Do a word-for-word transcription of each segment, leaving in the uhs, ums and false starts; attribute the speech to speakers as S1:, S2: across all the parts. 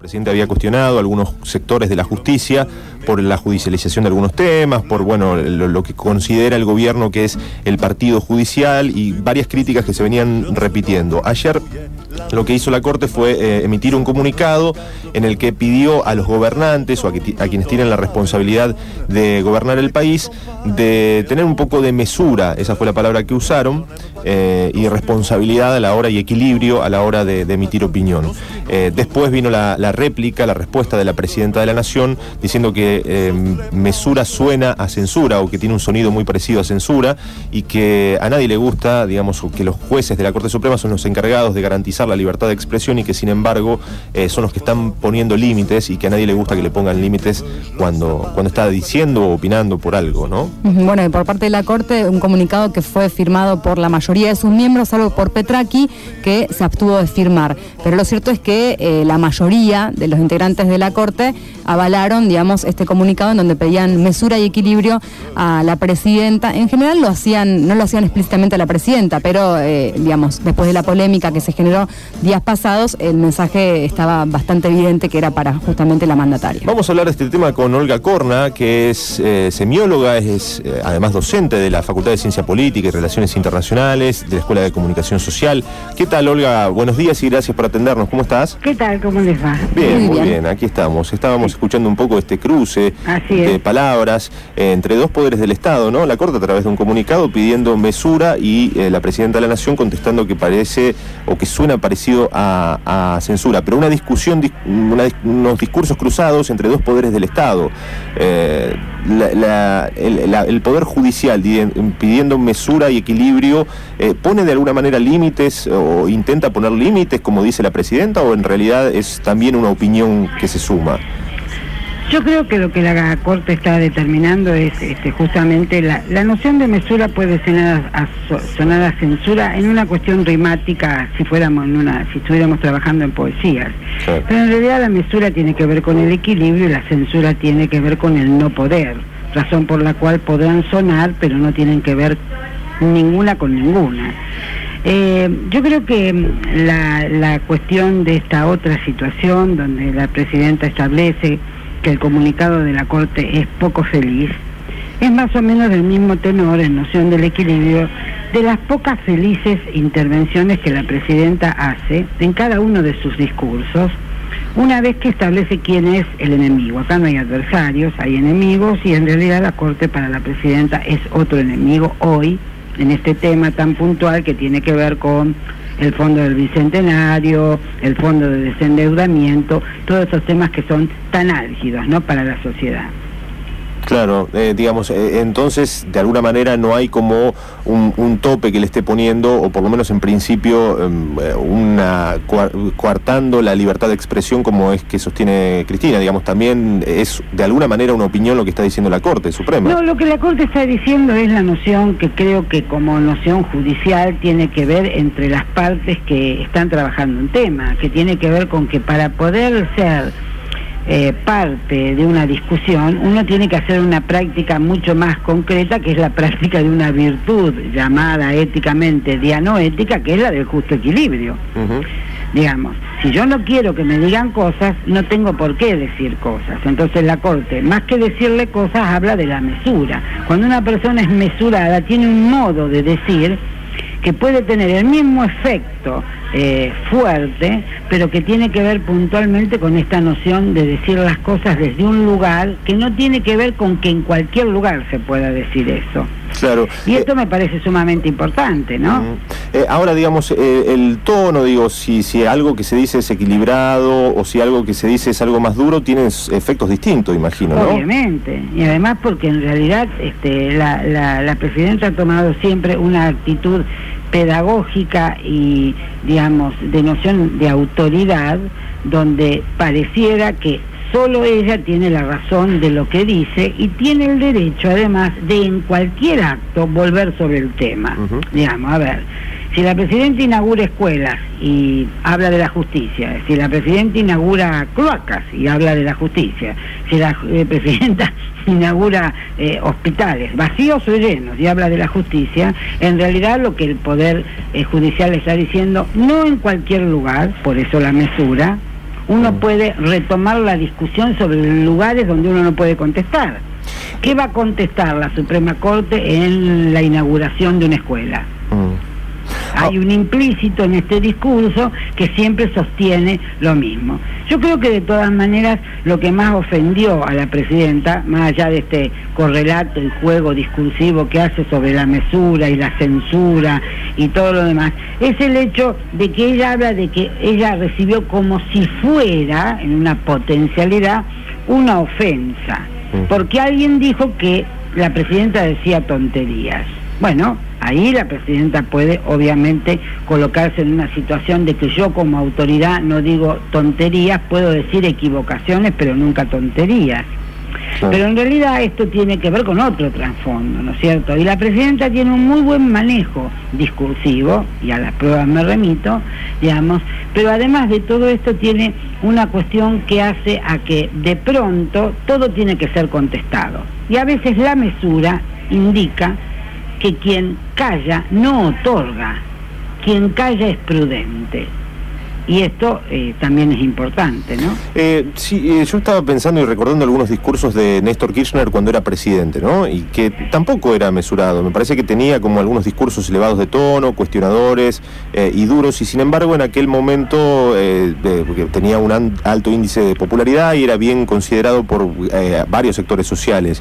S1: presidente había cuestionado a algunos sectores de la justicia por la judicialización de algunos temas, por bueno lo, lo que considera el gobierno que es el partido judicial y varias críticas que se venían repitiendo. Ayer lo que hizo la Corte fue eh, emitir un comunicado en el que pidió a los gobernantes o a, que, a quienes tienen la responsabilidad de gobernar el país de tener un poco de mesura, esa fue la palabra que usaron, eh, y responsabilidad a la hora y equilibrio a la hora de, de emitir opinión. Eh, después vino la, la réplica, la respuesta de la Presidenta de la Nación diciendo que eh, mesura suena a censura o que tiene un sonido muy parecido a censura y que a nadie le gusta, digamos, que los jueces de la Corte Suprema son los encargados de garantizar la libertad de expresión y que sin embargo eh, son los que están poniendo límites y que a nadie le gusta que le pongan límites cuando, cuando está diciendo o opinando por algo, ¿no?
S2: Bueno, y por parte de la Corte, un comunicado que fue firmado por la mayoría de sus miembros, salvo por Petraki, que se abstuvo de firmar. Pero lo cierto es que eh, la mayoría de los integrantes de la Corte avalaron, digamos, este comunicado en donde pedían mesura y equilibrio a la presidenta. En general lo hacían, no lo hacían explícitamente a la presidenta, pero, eh, digamos, después de la polémica que se generó días pasados, el mensaje estaba bastante evidente que era para justamente la mandataria.
S1: Vamos a hablar de este tema con Olga Corna, que es eh, semióloga, es eh, además docente de la Facultad de Ciencia Política y Relaciones Internacionales, de la Escuela de Comunicación Social. ¿Qué tal, Olga? Buenos días y gracias por atendernos. ¿Cómo estás?
S3: ¿Qué tal? ¿Cómo les va?
S1: Bien, muy, muy bien.
S2: bien.
S1: Aquí estamos. Estábamos escuchando un poco este cruce
S3: Así
S1: de
S3: es.
S1: palabras eh, entre dos poderes del Estado, ¿no? La Corte a través de un comunicado pidiendo mesura y eh, la Presidenta de la Nación contestando que parece o que suena parecido a, a censura, pero una discusión, una, unos discursos cruzados entre dos poderes del Estado. Eh, la, la, el, la, el Poder Judicial pidiendo mesura y equilibrio, eh, ¿pone de alguna manera límites o intenta poner límites, como dice la Presidenta, o en realidad es también una opinión que se suma?
S3: Yo creo que lo que la Corte está determinando es este, justamente la, la noción de mesura puede sonar a, a, sonar a censura en una cuestión rimática si fuéramos en una, si estuviéramos trabajando en poesías. Sí. Pero en realidad la mesura tiene que ver con el equilibrio y la censura tiene que ver con el no poder, razón por la cual podrán sonar pero no tienen que ver ninguna con ninguna. Eh, yo creo que la, la cuestión de esta otra situación donde la Presidenta establece que el comunicado de la Corte es poco feliz, es más o menos del mismo tenor en noción del equilibrio de las pocas felices intervenciones que la Presidenta hace en cada uno de sus discursos, una vez que establece quién es el enemigo. Acá no hay adversarios, hay enemigos, y en realidad la Corte para la Presidenta es otro enemigo hoy, en este tema tan puntual que tiene que ver con el fondo del Bicentenario, el fondo de desendeudamiento, todos esos temas que son tan álgidos, ¿no?, para la sociedad.
S1: Claro, eh, digamos, eh, entonces de alguna manera no hay como un, un tope que le esté poniendo, o por lo menos en principio eh, una coartando la libertad de expresión como es que sostiene Cristina, digamos, también es de alguna manera una opinión lo que está diciendo la Corte Suprema.
S3: No, lo que la Corte está diciendo es la noción que creo que como noción judicial tiene que ver entre las partes que están trabajando un tema, que tiene que ver con que para poder ser Eh, parte de una discusión, uno tiene que hacer una práctica mucho más concreta, que es la práctica de una virtud llamada éticamente dianoética, que es la del justo equilibrio. Uh-huh. Digamos, si yo no quiero que me digan cosas, no tengo por qué decir cosas. Entonces la Corte, más que decirle cosas, habla de la mesura. Cuando una persona es mesurada, tiene un modo de decir que puede tener el mismo efecto eh, fuerte, pero que tiene que ver puntualmente con esta noción de decir las cosas desde un lugar que no tiene que ver con que en cualquier lugar se pueda decir eso.
S1: Claro.
S3: Y esto eh, me parece sumamente importante, ¿no?
S1: Uh-huh. eh, ahora, digamos, eh, el tono, digo, si, si algo que se dice es equilibrado o si algo que se dice es algo más duro, tiene efectos distintos, imagino, ¿no?
S3: Obviamente, y además porque en realidad este, la, la, la Presidenta ha tomado siempre una actitud pedagógica y, digamos, de noción de autoridad, donde pareciera que solo ella tiene la razón de lo que dice y tiene el derecho, además, de en cualquier acto volver sobre el tema. Uh-huh. Digamos, a ver, si la Presidenta inaugura escuelas y habla de la justicia, si la Presidenta inaugura cloacas y habla de la justicia, si la eh, Presidenta inaugura eh, hospitales vacíos o llenos y habla de la justicia, en realidad lo que el Poder eh, Judicial está diciendo, no en cualquier lugar, por eso la mesura, uno puede retomar la discusión sobre lugares donde uno no puede contestar. ¿Qué va a contestar la Suprema Corte en la inauguración de una escuela? Mm. Hay un implícito en este discurso que siempre sostiene lo mismo. Yo creo que de todas maneras lo que más ofendió a la presidenta, más allá de este correlato y juego discursivo que hace sobre la mesura y la censura y todo lo demás, es el hecho de que ella habla de que ella recibió como si fuera, en una potencialidad, una ofensa, porque alguien dijo que la presidenta decía tonterías. Bueno, ahí la presidenta puede obviamente colocarse en una situación de que yo como autoridad no digo tonterías, puedo decir equivocaciones, pero nunca tonterías. Claro. Pero en realidad esto tiene que ver con otro trasfondo, ¿no es cierto? Y la presidenta tiene un muy buen manejo discursivo, y a las pruebas me remito, digamos, pero además de todo esto tiene una cuestión que hace a que de pronto todo tiene que ser contestado. Y a veces la mesura indica que quien calla no otorga, quien calla es prudente. Y esto eh, también es importante, ¿no?
S1: Eh, sí, eh, yo estaba pensando y recordando algunos discursos de Néstor Kirchner cuando era presidente, ¿no? Y que tampoco era mesurado. Me parece que tenía como algunos discursos elevados de tono, cuestionadores eh, y duros, y sin embargo en aquel momento eh, de, porque tenía un an, alto índice de popularidad y era bien considerado por eh, varios sectores sociales.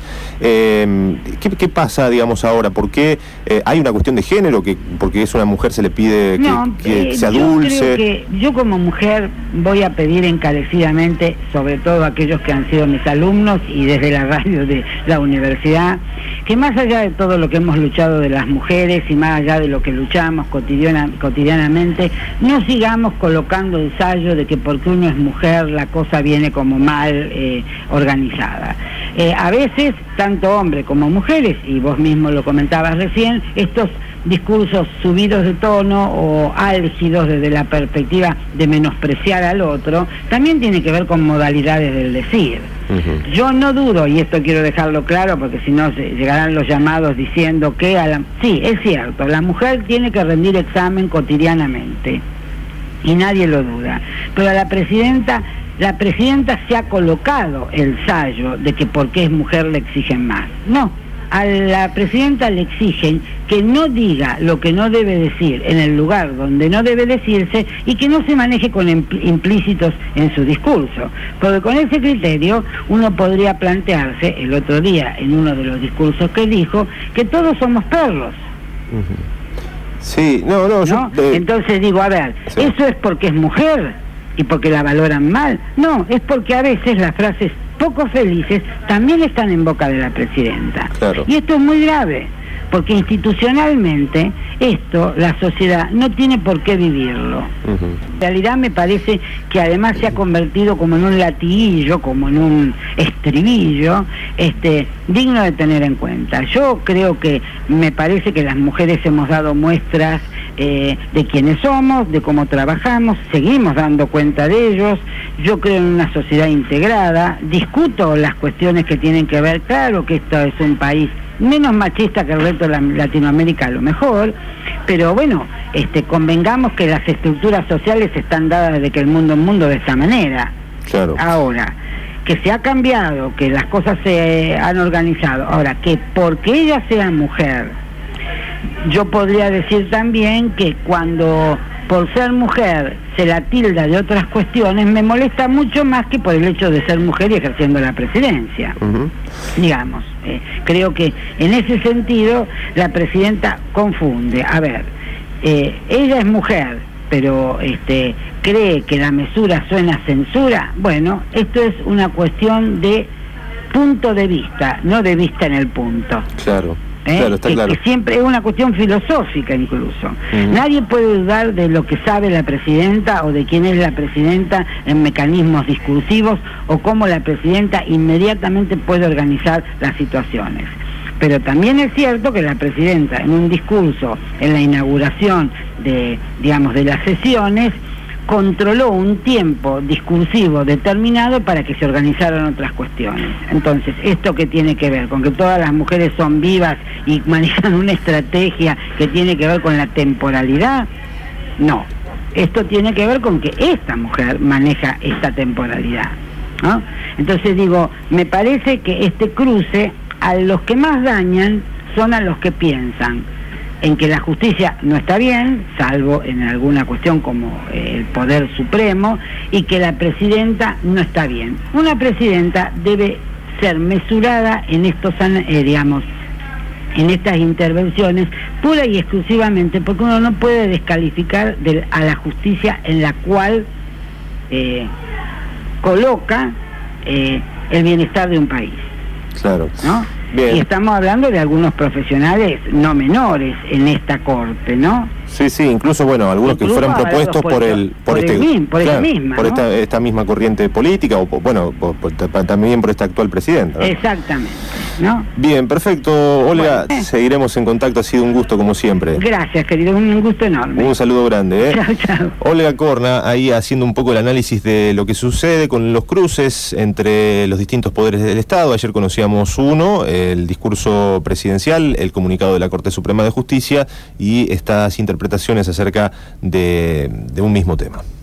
S1: Eh, ¿qué, ¿Qué pasa, digamos, ahora? ¿Por qué eh, hay una cuestión de género? Que porque es una mujer se le pide que,
S3: no,
S1: que
S3: eh,
S1: se adulce.
S3: Yo creo que yo como mujer voy a pedir encarecidamente, sobre todo a aquellos que han sido mis alumnos y desde la radio de la universidad, que más allá de todo lo que hemos luchado de las mujeres y más allá de lo que luchamos cotidiana, cotidianamente, no sigamos colocando ensayo de que porque uno es mujer la cosa viene como mal eh, organizada. Eh, a veces, tanto hombres como mujeres, y vos mismo lo comentabas recién, estos discursos subidos de tono o álgidos desde la perspectiva de menospreciar al otro, también tiene que ver con modalidades del decir. Uh-huh. Yo no dudo, y esto quiero dejarlo claro porque si no llegarán los llamados diciendo que a la... sí, es cierto, la mujer tiene que rendir examen cotidianamente y nadie lo duda, pero a la presidenta la presidenta se ha colocado el sallo de que porque es mujer le exigen más. No, a la presidenta le exigen que no diga lo que no debe decir en el lugar donde no debe decirse y que no se maneje con implícitos en su discurso. Porque con ese criterio uno podría plantearse, el otro día en uno de los discursos que dijo, que todos somos perros.
S1: Uh-huh. Sí, no, no, yo...
S3: ¿No? Eh... Entonces digo, a ver, sí. ¿Eso es porque es mujer y porque la valoran mal? No, es porque a veces las frases poco felices también están en boca de la presidenta. Claro. Y esto es muy grave, porque institucionalmente esto, la sociedad no tiene por qué vivirlo. Uh-huh. En realidad me parece que además se ha convertido como en un latiguillo, como en un estribillo, este, digno de tener en cuenta. Yo creo que me parece que las mujeres hemos dado muestras eh, de quiénes somos, de cómo trabajamos, seguimos dando cuenta de ellos. Yo creo en una sociedad integrada, discuto las cuestiones que tienen que ver, claro que esto es un país menos machista que el resto de la Latinoamérica a lo mejor, pero bueno, este, convengamos que las estructuras sociales están dadas desde que el mundo es mundo de esta manera. Claro. Ahora, que se ha cambiado, que las cosas se han organizado, ahora, que porque ella sea mujer, yo podría decir también que cuando por ser mujer se la tilda de otras cuestiones, me molesta mucho más que por el hecho de ser mujer y ejerciendo la presidencia. Uh-huh. Digamos, eh, creo que en ese sentido la presidenta confunde. A ver, eh, ella es mujer, pero este, cree que la mesura suena a censura. Bueno, esto es una cuestión de punto de vista, no de vista en el punto. Claro. ¿Eh? Claro, está que, claro. Que siempre es una cuestión filosófica incluso. Uh-huh. Nadie puede dudar de lo que sabe la presidenta o de quién es la presidenta en mecanismos discursivos o cómo la presidenta inmediatamente puede organizar las situaciones. Pero también es cierto que la presidenta en un discurso en la inauguración de, digamos, de las sesiones controló un tiempo discursivo determinado para que se organizaran otras cuestiones. Entonces, ¿esto qué tiene que ver? ¿Con que todas las mujeres son vivas y manejan una estrategia que tiene que ver con la temporalidad? No. esto tiene que ver con que esta mujer maneja esta temporalidad, ¿no? Entonces digo, me parece que este cruce, a los que más dañan son a los que piensan en que la justicia no está bien, salvo en alguna cuestión como el Poder Supremo, y que la presidenta no está bien. Una presidenta debe ser mesurada en estos, eh, digamos, en estas intervenciones, pura y exclusivamente, porque uno no puede descalificar de, a la justicia en la cual eh, coloca eh, el bienestar de un país.
S1: Claro.
S3: ¿No?
S1: Bien.
S3: Y estamos hablando de algunos profesionales no menores en esta corte, ¿no?
S1: Sí, sí, incluso, bueno, algunos
S3: Incluso
S1: que fueron propuestos
S3: por,
S1: por el...
S3: por,
S1: este,
S3: el mismo, por
S1: claro,
S3: ella misma,
S1: por
S3: ¿no?
S1: esta, esta misma corriente política, o, bueno, por, por, también por este actual presidente, ¿no?
S3: Exactamente, ¿no?
S1: Bien, perfecto. Olga,
S3: Bueno, eh.
S1: seguiremos en contacto, ha sido un gusto como siempre.
S3: Gracias, querido, un gusto enorme.
S1: Un saludo grande, ¿eh?
S3: Chao, chao.
S1: Olga Corna, ahí haciendo un poco el análisis de lo que sucede con los cruces entre los distintos poderes del Estado. Ayer conocíamos uno, el discurso presidencial, el comunicado de la Corte Suprema de Justicia y estas interpretaciones acerca de, de un mismo tema.